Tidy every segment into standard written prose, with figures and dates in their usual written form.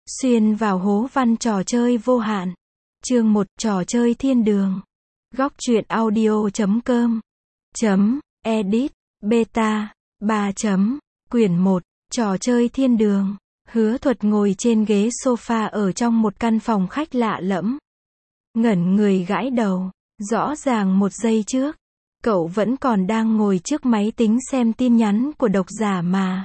Xuyên vào hố văn trò chơi vô hạn. Chương 1, trò chơi thiên đường. Góc truyện audio.com edit beta 3. Quyển 1, trò chơi thiên đường. Hứa Thuật ngồi trên ghế sofa ở trong một căn phòng khách lạ lẫm. Ngẩn người gãi đầu. Rõ ràng một giây trước, cậu vẫn còn đang ngồi trước máy tính xem tin nhắn của độc giả mà.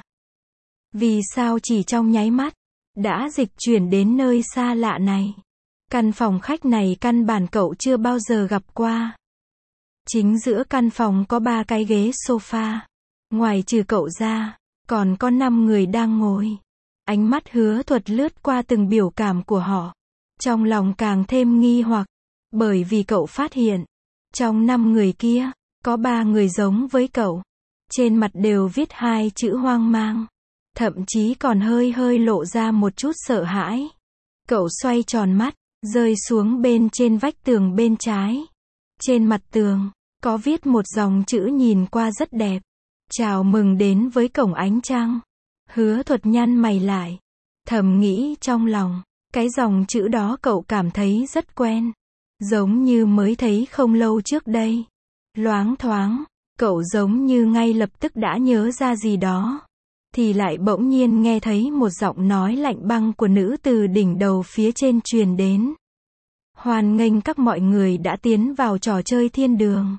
Vì sao chỉ trong nháy mắt, đã dịch chuyển đến nơi xa lạ này? Căn phòng khách này căn bản cậu chưa bao giờ gặp qua. Chính giữa căn phòng có 3 cái ghế sofa. Ngoài trừ cậu ra, còn có 5 người đang ngồi. Ánh mắt Hứa Thuật lướt qua từng biểu cảm của họ. Trong lòng càng thêm nghi hoặc, bởi vì cậu phát hiện, trong 5 người kia, có 3 người giống với cậu. Trên mặt đều viết 2 chữ hoang mang. Thậm chí còn hơi hơi lộ ra một chút sợ hãi. Cậu xoay tròn mắt, rơi xuống bên trên vách tường bên trái. Trên mặt tường, có viết một dòng chữ nhìn qua rất đẹp. Chào mừng đến với cổng ánh trăng. Hứa Thuật nhăn mày lại, thầm nghĩ trong lòng, cái dòng chữ đó cậu cảm thấy rất quen. Giống như mới thấy không lâu trước đây. Loáng thoáng, cậu giống như ngay lập tức đã nhớ ra gì đó. Thì lại bỗng nhiên nghe thấy một giọng nói lạnh băng của nữ từ đỉnh đầu phía trên truyền đến. Hoan nghênh các mọi người đã tiến vào trò chơi thiên đường.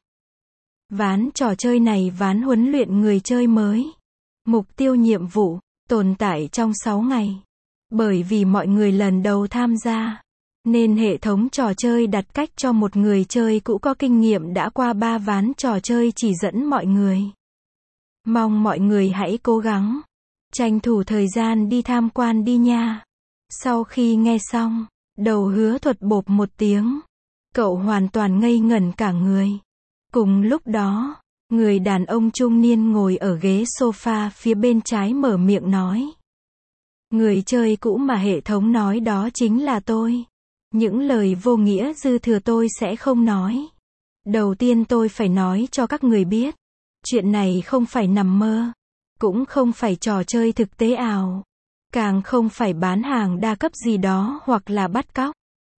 Ván trò chơi này ván huấn luyện người chơi mới. Mục tiêu nhiệm vụ, tồn tại trong 6 ngày. Bởi vì mọi người lần đầu tham gia, nên hệ thống trò chơi đặt cách cho một người chơi cũ có kinh nghiệm đã qua 3 ván trò chơi chỉ dẫn mọi người. Mong mọi người hãy cố gắng, tranh thủ thời gian đi tham quan đi nha. Sau khi nghe xong, đầu Hứa Thuật bộp một tiếng. Cậu hoàn toàn ngây ngẩn cả người. Cùng lúc đó, người đàn ông trung niên ngồi ở ghế sofa phía bên trái mở miệng nói. Người chơi cũ mà hệ thống nói đó chính là tôi. Những lời vô nghĩa dư thừa tôi sẽ không nói. Đầu tiên tôi phải nói cho các người biết, chuyện này không phải nằm mơ, cũng không phải trò chơi thực tế ảo, càng không phải bán hàng đa cấp gì đó hoặc là bắt cóc.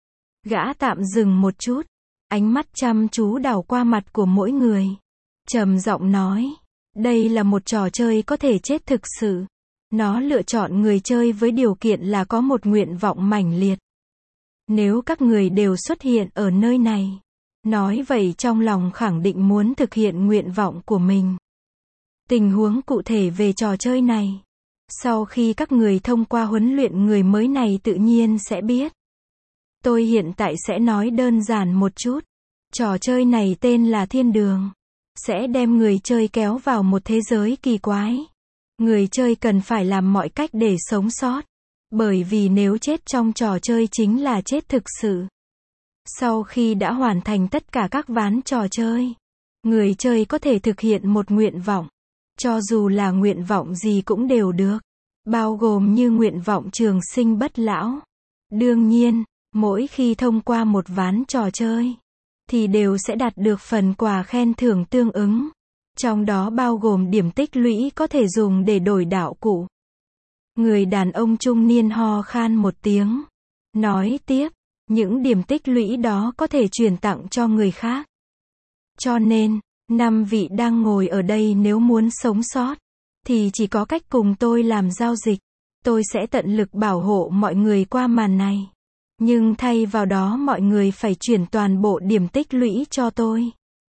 Gã tạm dừng một chút, ánh mắt chăm chú đảo qua mặt của mỗi người, trầm giọng nói, đây là một trò chơi có thể chết thực sự. Nó lựa chọn người chơi với điều kiện là có một nguyện vọng mãnh liệt. Nếu các người đều xuất hiện ở nơi này, nói vậy trong lòng khẳng định muốn thực hiện nguyện vọng của mình. Tình huống cụ thể về trò chơi này, sau khi các người thông qua huấn luyện người mới này tự nhiên sẽ biết. Tôi hiện tại sẽ nói đơn giản một chút. Trò chơi này tên là Thiên Đường. Sẽ đem người chơi kéo vào một thế giới kỳ quái. Người chơi cần phải làm mọi cách để sống sót. Bởi vì nếu chết trong trò chơi chính là chết thực sự. Sau khi đã hoàn thành tất cả các ván trò chơi, người chơi có thể thực hiện một nguyện vọng. Cho dù là nguyện vọng gì cũng đều được. Bao gồm như nguyện vọng trường sinh bất lão. Đương nhiên, mỗi khi thông qua một ván trò chơi, thì đều sẽ đạt được phần quà khen thưởng tương ứng. Trong đó bao gồm điểm tích lũy có thể dùng để đổi đạo cụ. Người đàn ông trung niên ho khan một tiếng. Nói tiếp, những điểm tích lũy đó có thể chuyển tặng cho người khác. Cho nên, 5 vị đang ngồi ở đây nếu muốn sống sót, thì chỉ có cách cùng tôi làm giao dịch. Tôi sẽ tận lực bảo hộ mọi người qua màn này. Nhưng thay vào đó mọi người phải chuyển toàn bộ điểm tích lũy cho tôi.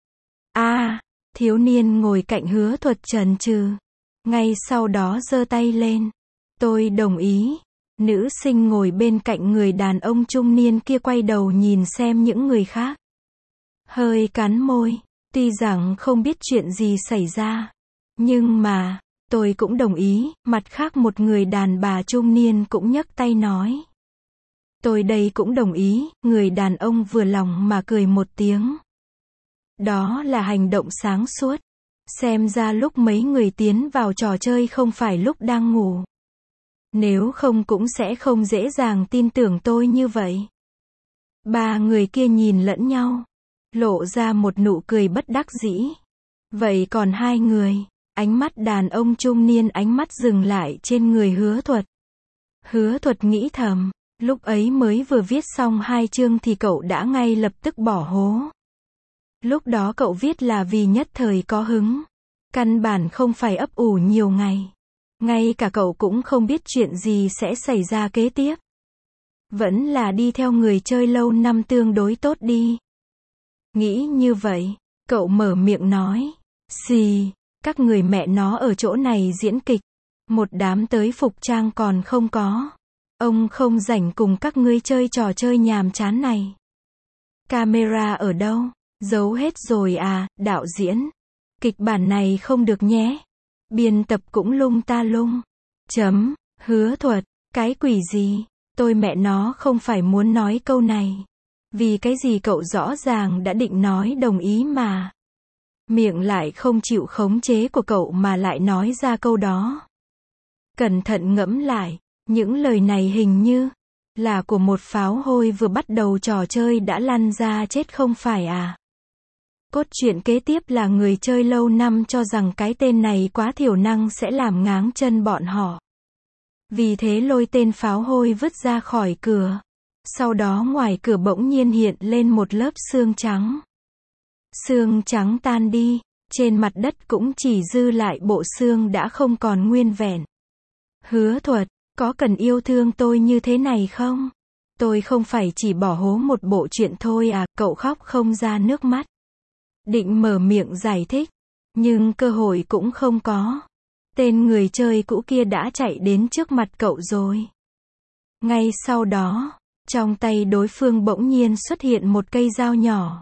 Thiếu niên ngồi cạnh Hứa Thuật chần chừ. Ngay sau đó giơ tay lên. Tôi đồng ý. Nữ sinh ngồi bên cạnh người đàn ông trung niên kia quay đầu nhìn xem những người khác. Hơi cắn môi. Tuy rằng không biết chuyện gì xảy ra. Nhưng mà, tôi cũng đồng ý. Mặt khác một người đàn bà trung niên cũng nhấc tay nói. Tôi đây cũng đồng ý. Người đàn ông vừa lòng mà cười một tiếng. Đó là hành động sáng suốt. Xem ra lúc mấy người tiến vào trò chơi không phải lúc đang ngủ. Nếu không cũng sẽ không dễ dàng tin tưởng tôi như vậy. 3 người kia nhìn lẫn nhau, lộ ra một nụ cười bất đắc dĩ. Vậy còn 2 người, ánh mắt đàn ông trung niên ánh mắt dừng lại trên người Hứa Thuật. Hứa Thuật nghĩ thầm, lúc ấy mới vừa viết xong 2 chương thì cậu đã ngay lập tức bỏ hố. Lúc đó cậu viết là vì nhất thời có hứng. Căn bản không phải ấp ủ nhiều ngày. Ngay cả cậu cũng không biết chuyện gì sẽ xảy ra kế tiếp. Vẫn là đi theo người chơi lâu năm tương đối tốt đi. Nghĩ như vậy, cậu mở miệng nói, xì, các người mẹ nó ở chỗ này diễn kịch. Một đám tới phục trang còn không có. Ông không rảnh cùng các ngươi chơi trò chơi nhàm chán này. Camera ở đâu? Giấu hết rồi à, đạo diễn. Kịch bản này không được nhé. Biên tập cũng lung ta lung. Hứa Thuật, cái quỷ gì? Tôi mẹ nó không phải muốn nói câu này. Vì cái gì cậu rõ ràng đã định nói đồng ý mà. Miệng lại không chịu khống chế của cậu mà lại nói ra câu đó. Cẩn thận ngẫm lại, những lời này hình như là của một pháo hôi vừa bắt đầu trò chơi đã lăn ra chết không phải à? Cốt truyện kế tiếp là người chơi lâu năm cho rằng cái tên này quá thiểu năng sẽ làm ngáng chân bọn họ. Vì thế lôi tên pháo hôi vứt ra khỏi cửa. Sau đó ngoài cửa bỗng nhiên hiện lên một lớp xương trắng. Xương trắng tan đi, trên mặt đất cũng chỉ dư lại bộ xương đã không còn nguyên vẹn. Hứa Thuật, có cần yêu thương tôi như thế này không? Tôi không phải chỉ bỏ hố một bộ truyện thôi à, cậu khóc không ra nước mắt. Định mở miệng giải thích, nhưng cơ hội cũng không có. Tên người chơi cũ kia đã chạy đến trước mặt cậu rồi. Ngay sau đó, trong tay đối phương bỗng nhiên xuất hiện một cây dao nhỏ.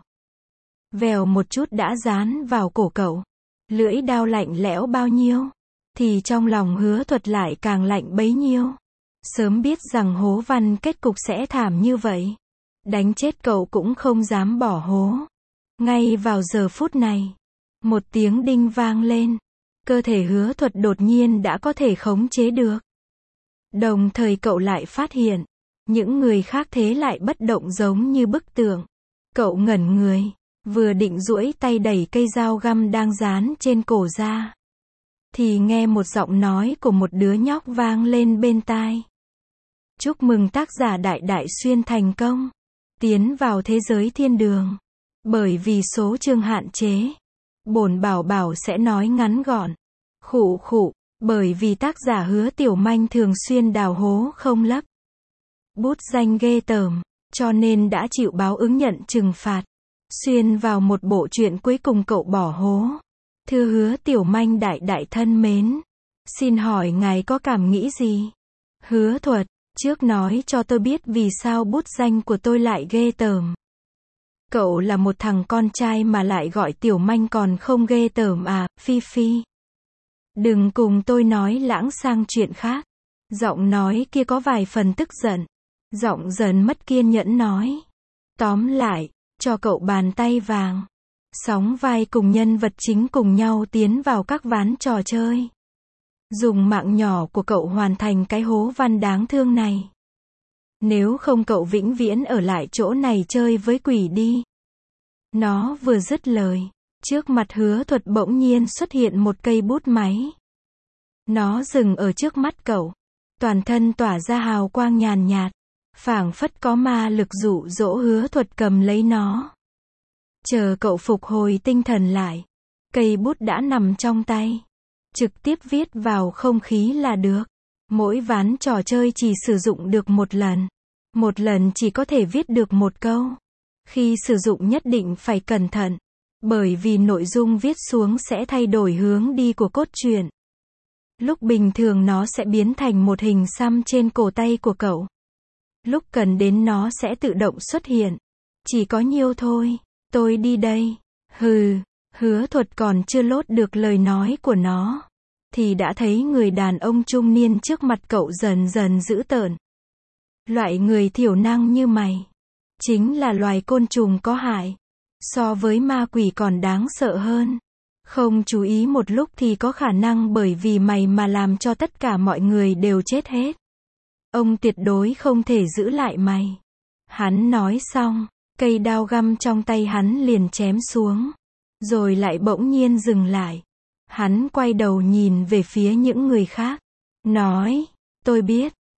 Vèo một chút đã dán vào cổ cậu. Lưỡi dao lạnh lẽo bao nhiêu, thì trong lòng Hứa Thuật lại càng lạnh bấy nhiêu. Sớm biết rằng hố văn kết cục sẽ thảm như vậy. Đánh chết cậu cũng không dám bỏ hố. Ngay vào giờ phút này, một tiếng đinh vang lên. Cơ thể Hứa Thuật đột nhiên đã có thể khống chế được. Đồng thời cậu lại phát hiện, những người khác thế lại bất động giống như bức tượng. Cậu ngẩn người, vừa định duỗi tay đẩy cây dao găm đang dán trên cổ ra. Thì nghe một giọng nói của một đứa nhóc vang lên bên tai. Chúc mừng tác giả Đại Đại Xuyên thành công. Tiến vào thế giới thiên đường. Bởi vì số chương hạn chế. Bổn bảo bảo sẽ nói ngắn gọn. Khụ khụ, bởi vì tác giả Hứa Tiểu Manh thường xuyên đào hố không lấp. Bút danh ghê tởm, cho nên đã chịu báo ứng nhận trừng phạt. Xuyên vào một bộ truyện cuối cùng cậu bỏ hố. Thưa Hứa Tiểu Manh đại đại thân mến. Xin hỏi ngài có cảm nghĩ gì? Hứa Thuật, trước nói cho tôi biết vì sao bút danh của tôi lại ghê tởm. Cậu là một thằng con trai mà lại gọi Tiểu Manh còn không ghê tởm à, Phi Phi. Đừng cùng tôi nói lãng sang chuyện khác. Giọng nói kia có vài phần tức giận. Giọng dần mất kiên nhẫn nói. Tóm lại, cho cậu bàn tay vàng. Sóng vai cùng nhân vật chính cùng nhau tiến vào các ván trò chơi. Dùng mạng nhỏ của cậu hoàn thành cái hố văn đáng thương này. Nếu không cậu vĩnh viễn ở lại chỗ này chơi với quỷ đi. Nó vừa dứt lời. Trước mặt Hứa Thuật bỗng nhiên xuất hiện một cây bút máy. Nó dừng ở trước mắt cậu. Toàn thân tỏa ra hào quang nhàn nhạt. Phảng phất có ma lực dụ dỗ Hứa Thuật cầm lấy nó. Chờ cậu phục hồi tinh thần lại. Cây bút đã nằm trong tay. Trực tiếp viết vào không khí là được. Mỗi ván trò chơi chỉ sử dụng được một lần. Một lần chỉ có thể viết được một câu. Khi sử dụng nhất định phải cẩn thận. Bởi vì nội dung viết xuống sẽ thay đổi hướng đi của cốt truyện. Lúc bình thường nó sẽ biến thành một hình xăm trên cổ tay của cậu. Lúc cần đến nó sẽ tự động xuất hiện. Chỉ có nhiêu thôi. Tôi đi đây. Hừ. Hứa Thuật còn chưa lốt được lời nói của nó. Thì đã thấy người đàn ông trung niên trước mặt cậu dần dần dữ tợn. Loại người thiểu năng như mày. Chính là loài côn trùng có hại. So với ma quỷ còn đáng sợ hơn. Không chú ý một lúc thì có khả năng bởi vì mày mà làm cho tất cả mọi người đều chết hết. Ông tuyệt đối không thể giữ lại mày. Hắn nói xong, cây đao găm trong tay hắn liền chém xuống. Rồi lại bỗng nhiên dừng lại. Hắn quay đầu nhìn về phía những người khác. Nói, tôi biết,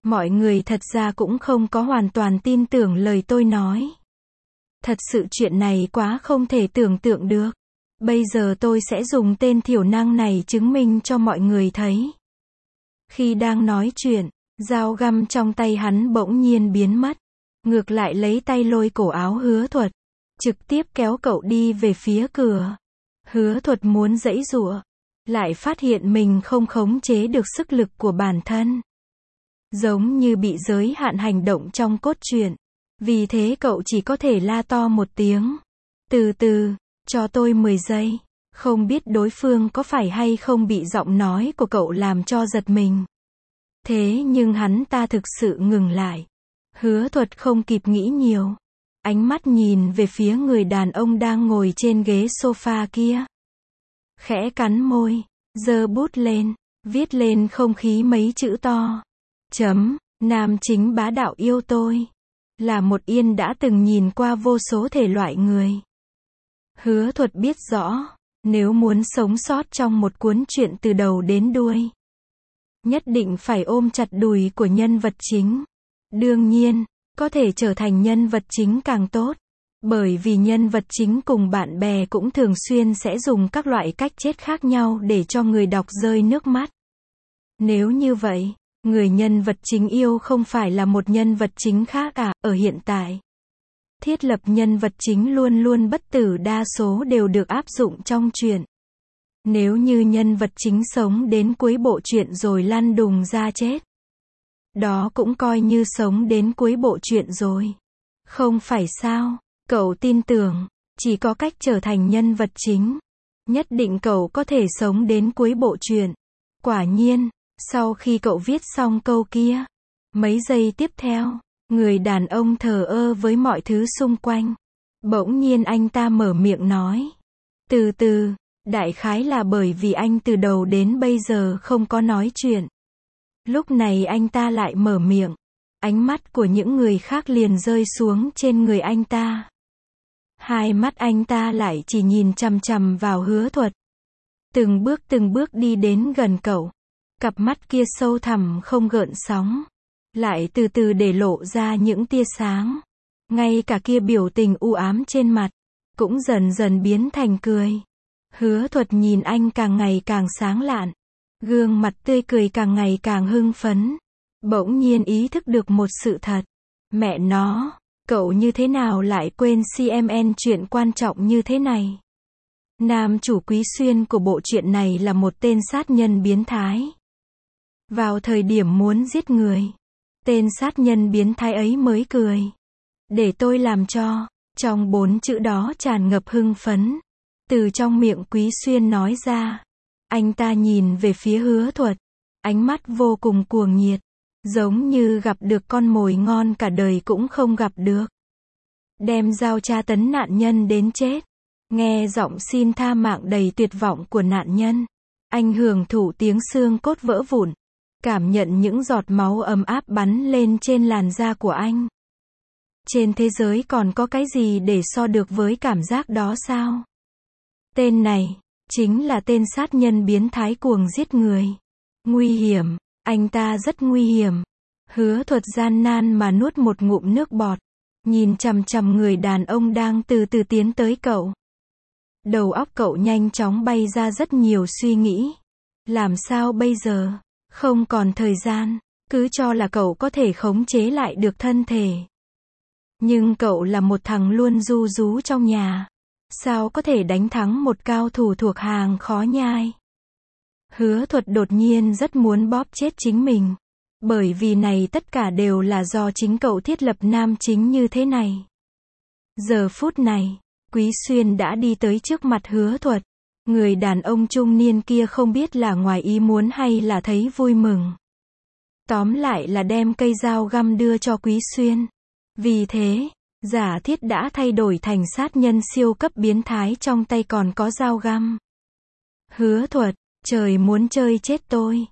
Mọi người thật ra cũng không có hoàn toàn tin tưởng lời tôi nói. Thật sự chuyện này quá không thể tưởng tượng được. Bây giờ tôi sẽ dùng tên thiểu năng này chứng minh cho mọi người thấy. Khi đang nói chuyện, dao găm trong tay hắn bỗng nhiên biến mất. Ngược lại lấy tay lôi cổ áo Hứa Thuật. Trực tiếp kéo cậu đi về phía cửa. Hứa Thuật muốn giãy giụa. Lại phát hiện mình không khống chế được sức lực của bản thân. Giống như bị giới hạn hành động trong cốt truyện. Vì thế cậu chỉ có thể la to một tiếng. Từ từ, cho tôi 10 giây. Không biết đối phương có phải hay không bị giọng nói của cậu làm cho giật mình. Thế nhưng hắn ta thực sự ngừng lại. Hứa Thuật không kịp nghĩ nhiều. Ánh mắt nhìn về phía người đàn ông đang ngồi trên ghế sofa kia. Khẽ cắn môi, giơ bút lên, viết lên không khí mấy chữ to. Nam chính bá đạo yêu tôi. Là một Yên đã từng nhìn qua vô số thể loại người. Hứa Thuật biết rõ, nếu muốn sống sót trong một cuốn truyện từ đầu đến đuôi, nhất định phải ôm chặt đùi của nhân vật chính. Đương nhiên, có thể trở thành nhân vật chính càng tốt. Bởi vì nhân vật chính cùng bạn bè cũng thường xuyên sẽ dùng các loại cách chết khác nhau để cho người đọc rơi nước mắt. Nếu như vậy, người nhân vật chính yêu không phải là một nhân vật chính khác à? Ở hiện tại, thiết lập nhân vật chính luôn luôn bất tử đa số đều được áp dụng trong truyện. Nếu như nhân vật chính sống đến cuối bộ truyện rồi lăn đùng ra chết, đó cũng coi như sống đến cuối bộ truyện rồi. Không phải sao? Cậu tin tưởng, chỉ có cách trở thành nhân vật chính. Nhất định cậu có thể sống đến cuối bộ truyện. Quả nhiên, sau khi cậu viết xong câu kia, mấy giây tiếp theo, người đàn ông thờ ơ với mọi thứ xung quanh. Bỗng nhiên anh ta mở miệng nói. Từ từ, đại khái là bởi vì anh từ đầu đến bây giờ không có nói chuyện. Lúc này anh ta lại mở miệng. Ánh mắt của những người khác liền rơi xuống trên người anh ta. Hai mắt anh ta lại chỉ nhìn chằm chằm vào Hứa Thuật. Từng bước đi đến gần cậu. Cặp mắt kia sâu thẳm không gợn sóng. Lại từ từ để lộ ra những tia sáng. Ngay cả kia biểu tình u ám trên mặt, cũng dần dần biến thành cười. Hứa Thuật nhìn anh càng ngày càng sáng lạn. Gương mặt tươi cười càng ngày càng hưng phấn. Bỗng nhiên ý thức được một sự thật. Mẹ nó, cậu như thế nào lại quên CMN chuyện quan trọng như thế này? Nam chủ Quý Xuyên của bộ truyện này là một tên sát nhân biến thái. Vào thời điểm muốn giết người, tên sát nhân biến thái ấy mới cười. Để tôi làm cho. Trong 4 chữ đó tràn ngập hưng phấn. Từ trong miệng Quý Xuyên nói ra. Anh ta nhìn về phía Hứa Thuật. Ánh mắt vô cùng cuồng nhiệt. Giống như gặp được con mồi ngon cả đời cũng không gặp được. Đem dao tra tấn nạn nhân đến chết. Nghe giọng xin tha mạng đầy tuyệt vọng của nạn nhân. Anh hưởng thụ tiếng xương cốt vỡ vụn. Cảm nhận những giọt máu ấm áp bắn lên trên làn da của anh. Trên thế giới còn có cái gì để so được với cảm giác đó sao? Tên này, chính là tên sát nhân biến thái cuồng giết người. Nguy hiểm, anh ta rất nguy hiểm. Hứa Thuật gian nan mà nuốt một ngụm nước bọt. Nhìn chằm chằm người đàn ông đang từ từ tiến tới cậu. Đầu óc cậu nhanh chóng bay ra rất nhiều suy nghĩ. Làm sao bây giờ? Không còn thời gian. Cứ cho là cậu có thể khống chế lại được thân thể. Nhưng cậu là một thằng luôn ru rú trong nhà. Sao có thể đánh thắng một cao thủ thuộc hàng khó nhai? Hứa Thuật đột nhiên rất muốn bóp chết chính mình. Bởi vì này tất cả đều là do chính cậu thiết lập nam chính như thế này. Giờ phút này, Quý Xuyên đã đi tới trước mặt Hứa Thuật. Người đàn ông trung niên kia không biết là ngoài ý muốn hay là thấy vui mừng. Tóm lại là đem cây dao găm đưa cho Quý Xuyên. Vì thế, giả thiết đã thay đổi thành sát nhân siêu cấp biến thái trong tay còn có dao găm. Hứa Thuật, trời muốn chơi chết tôi.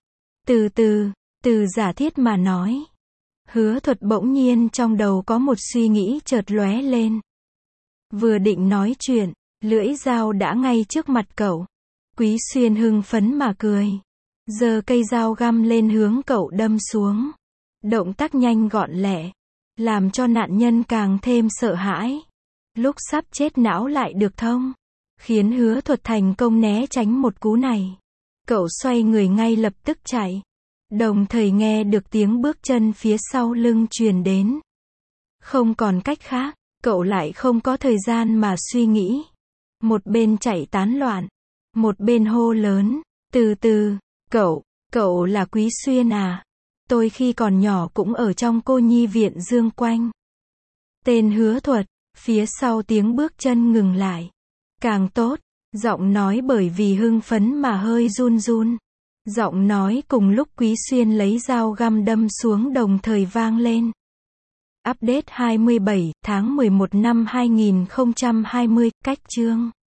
Từ giả thiết mà nói. Hứa Thuật bỗng nhiên trong đầu có một suy nghĩ chợt lóe lên. Vừa định nói chuyện, lưỡi dao đã ngay trước mặt cậu. Quý Xuyên hưng phấn mà cười. Giơ cây dao găm lên hướng cậu đâm xuống. Động tác nhanh gọn lẹ, làm cho nạn nhân càng thêm sợ hãi. Lúc sắp chết não lại được thông, khiến Hứa Thuật thành công né tránh một cú này. Cậu xoay người ngay lập tức chạy, đồng thời nghe được tiếng bước chân phía sau lưng truyền đến. Không còn cách khác, cậu lại không có thời gian mà suy nghĩ. Một bên chạy tán loạn, một bên hô lớn, từ từ, cậu là Quý Xuyên à? Tôi khi còn nhỏ cũng ở trong cô nhi viện Dương Quanh. Tên Hứa Thuật, phía sau tiếng bước chân ngừng lại. Càng tốt, giọng nói bởi vì hưng phấn mà hơi run run. Giọng nói cùng lúc Quý Xuyên lấy dao găm đâm xuống đồng thời vang lên. Update 27 tháng 11 năm 2020, cách chương